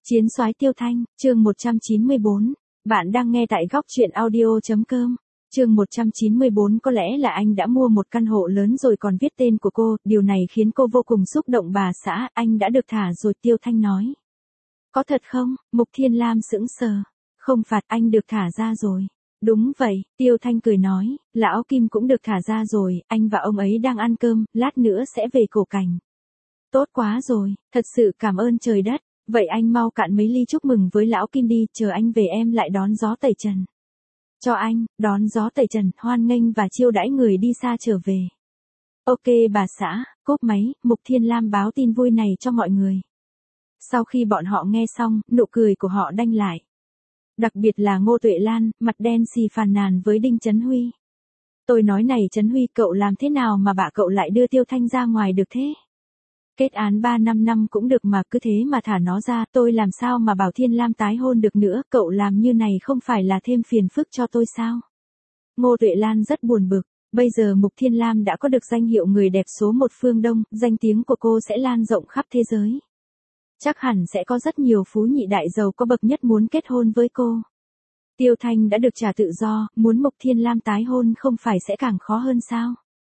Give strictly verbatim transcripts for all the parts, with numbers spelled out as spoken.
Chiến soái Tiêu Thanh, chương một trăm chín mươi bốn. Bạn đang nghe tại góc truyện audio.com. Chương một trăm chín mươi bốn. Có lẽ là anh đã mua một căn hộ lớn rồi còn viết tên của cô, điều này khiến cô vô cùng xúc động. Bà xã, anh đã được thả rồi, Tiêu Thanh nói. Có thật không? Mục Thiên Lam sững sờ. Không phạt, anh được thả ra rồi. Đúng vậy, Tiêu Thanh cười nói, lão Kim cũng được thả ra rồi, anh và ông ấy đang ăn cơm, lát nữa sẽ về Cổ Cảnh. Tốt quá rồi, thật sự cảm ơn trời đất. Vậy anh mau cạn mấy ly chúc mừng với lão Kim đi, chờ anh về em lại đón gió tẩy trần. Cho anh, đón gió tẩy trần, hoan nghênh và chiêu đãi người đi xa trở về. Ok bà xã, cốp máy, Mục Thiên Lam báo tin vui này cho mọi người. Sau khi bọn họ nghe xong, nụ cười của họ đanh lại. Đặc biệt là Ngô Tuệ Lan, mặt đen xì phàn nàn với Đinh Chấn Huy. Tôi nói này Chấn Huy, cậu làm thế nào mà bà cậu lại đưa Tiêu Thanh ra ngoài được thế? Kết án ba năm năm cũng được mà, cứ thế mà thả nó ra, tôi làm sao mà bảo Thiên Lam tái hôn được nữa, cậu làm như này không phải là thêm phiền phức cho tôi sao? Ngô Tuệ Lan rất buồn bực, bây giờ Mục Thiên Lam đã có được danh hiệu người đẹp số một phương Đông, danh tiếng của cô sẽ lan rộng khắp thế giới. Chắc hẳn sẽ có rất nhiều phú nhị đại giàu có bậc nhất muốn kết hôn với cô. Tiêu Thanh đã được trả tự do, muốn Mục Thiên Lam tái hôn không phải sẽ càng khó hơn sao?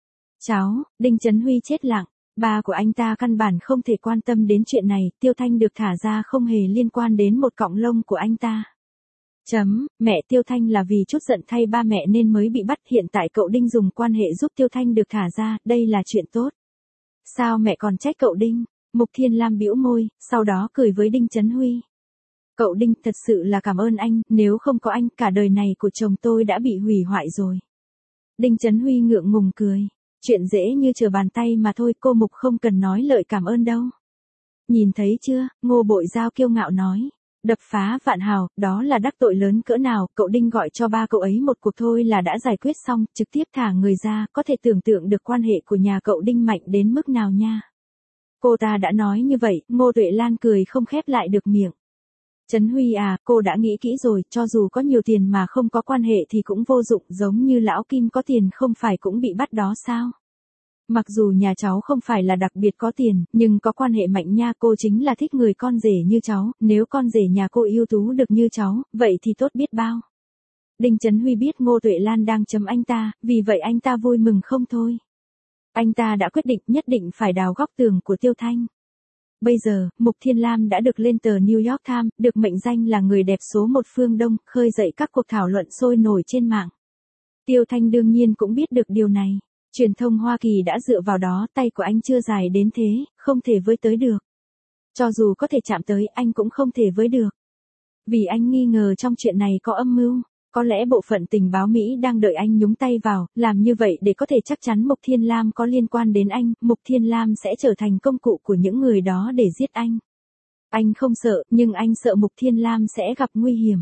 Cháu, Đinh Chấn Huy chết lặng. Ba của anh ta căn bản không thể quan tâm đến chuyện này, Tiêu Thanh được thả ra không hề liên quan đến một cọng lông của anh ta. Chấm, mẹ Tiêu Thanh là vì chút giận thay ba mẹ nên mới bị bắt, hiện tại cậu Đinh dùng quan hệ giúp Tiêu Thanh được thả ra, đây là chuyện tốt. Sao mẹ còn trách cậu Đinh? Mục Thiên Lam bĩu môi, sau đó cười với Đinh Chấn Huy. Cậu Đinh, thật sự là cảm ơn anh, nếu không có anh, cả đời này của chồng tôi đã bị hủy hoại rồi. Đinh Chấn Huy ngượng ngùng cười. Chuyện dễ như trở bàn tay mà thôi, cô Mục không cần nói lời cảm ơn đâu. Nhìn thấy chưa, Ngô Bội Giao kiêu ngạo nói. Đập phá Vạn Hào, đó là đắc tội lớn cỡ nào, cậu Đinh gọi cho ba cậu ấy một cuộc thôi là đã giải quyết xong, trực tiếp thả người ra, có thể tưởng tượng được quan hệ của nhà cậu Đinh mạnh đến mức nào nha. Cô ta đã nói như vậy, Ngô Tuệ Lan cười không khép lại được miệng. Chấn Huy à, cô đã nghĩ kỹ rồi, cho dù có nhiều tiền mà không có quan hệ thì cũng vô dụng, giống như lão Kim có tiền không phải cũng bị bắt đó sao? Mặc dù nhà cháu không phải là đặc biệt có tiền, nhưng có quan hệ mạnh nha, cô chính là thích người con rể như cháu, nếu con rể nhà cô ưu tú được như cháu, vậy thì tốt biết bao. Đinh Chấn Huy biết Ngô Tuệ Lan đang chấm anh ta, vì vậy anh ta vui mừng không thôi. Anh ta đã quyết định nhất định phải đào góc tường của Tiêu Thanh. Bây giờ, Mục Thiên Lam đã được lên tờ New York Times, được mệnh danh là người đẹp số một phương Đông, khơi dậy các cuộc thảo luận sôi nổi trên mạng. Tiêu Thanh đương nhiên cũng biết được điều này. Truyền thông Hoa Kỳ đã dựa vào đó, tay của anh chưa dài đến thế, không thể với tới được. Cho dù có thể chạm tới, anh cũng không thể với được. Vì anh nghi ngờ trong chuyện này có âm mưu. Có lẽ bộ phận tình báo Mỹ đang đợi anh nhúng tay vào, làm như vậy để có thể chắc chắn Mục Thiên Lam có liên quan đến anh, Mục Thiên Lam sẽ trở thành công cụ của những người đó để giết anh. Anh không sợ, nhưng anh sợ Mục Thiên Lam sẽ gặp nguy hiểm.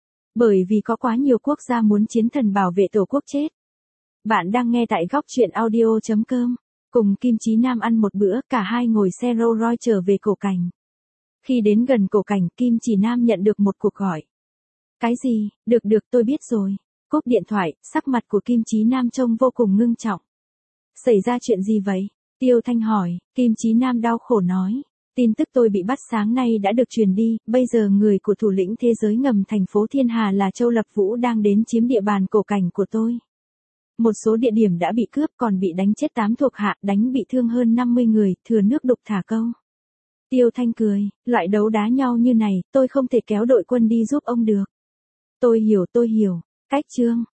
Bởi vì có quá nhiều quốc gia muốn chiến thần bảo vệ tổ quốc chết. Bạn đang nghe tại góc truyện audio.com. Cùng Kim Chí Nam ăn một bữa, cả hai ngồi xe Rolls Royce trở về Cổ Cảnh. Khi đến gần Cổ Cảnh, Kim Chí Nam nhận được một cuộc gọi. Cái gì? Được được, tôi biết rồi. Cúp điện thoại, sắc mặt của Kim Chí Nam trông vô cùng ngưng trọng. Xảy ra chuyện gì vậy? Tiêu Thanh hỏi. Kim Chí Nam đau khổ nói. Tin tức tôi bị bắt sáng nay đã được truyền đi, bây giờ người của thủ lĩnh thế giới ngầm thành phố Thiên Hà là Châu Lập Vũ đang đến chiếm địa bàn Cổ Cảnh của tôi. Một số địa điểm đã bị cướp, còn bị đánh chết tám thuộc hạ, đánh bị thương hơn năm mươi người, thừa nước đục thả câu. Tiêu Thanh cười, loại đấu đá nhau như này, tôi không thể kéo đội quân đi giúp ông được. Tôi hiểu, tôi hiểu. Cách chương,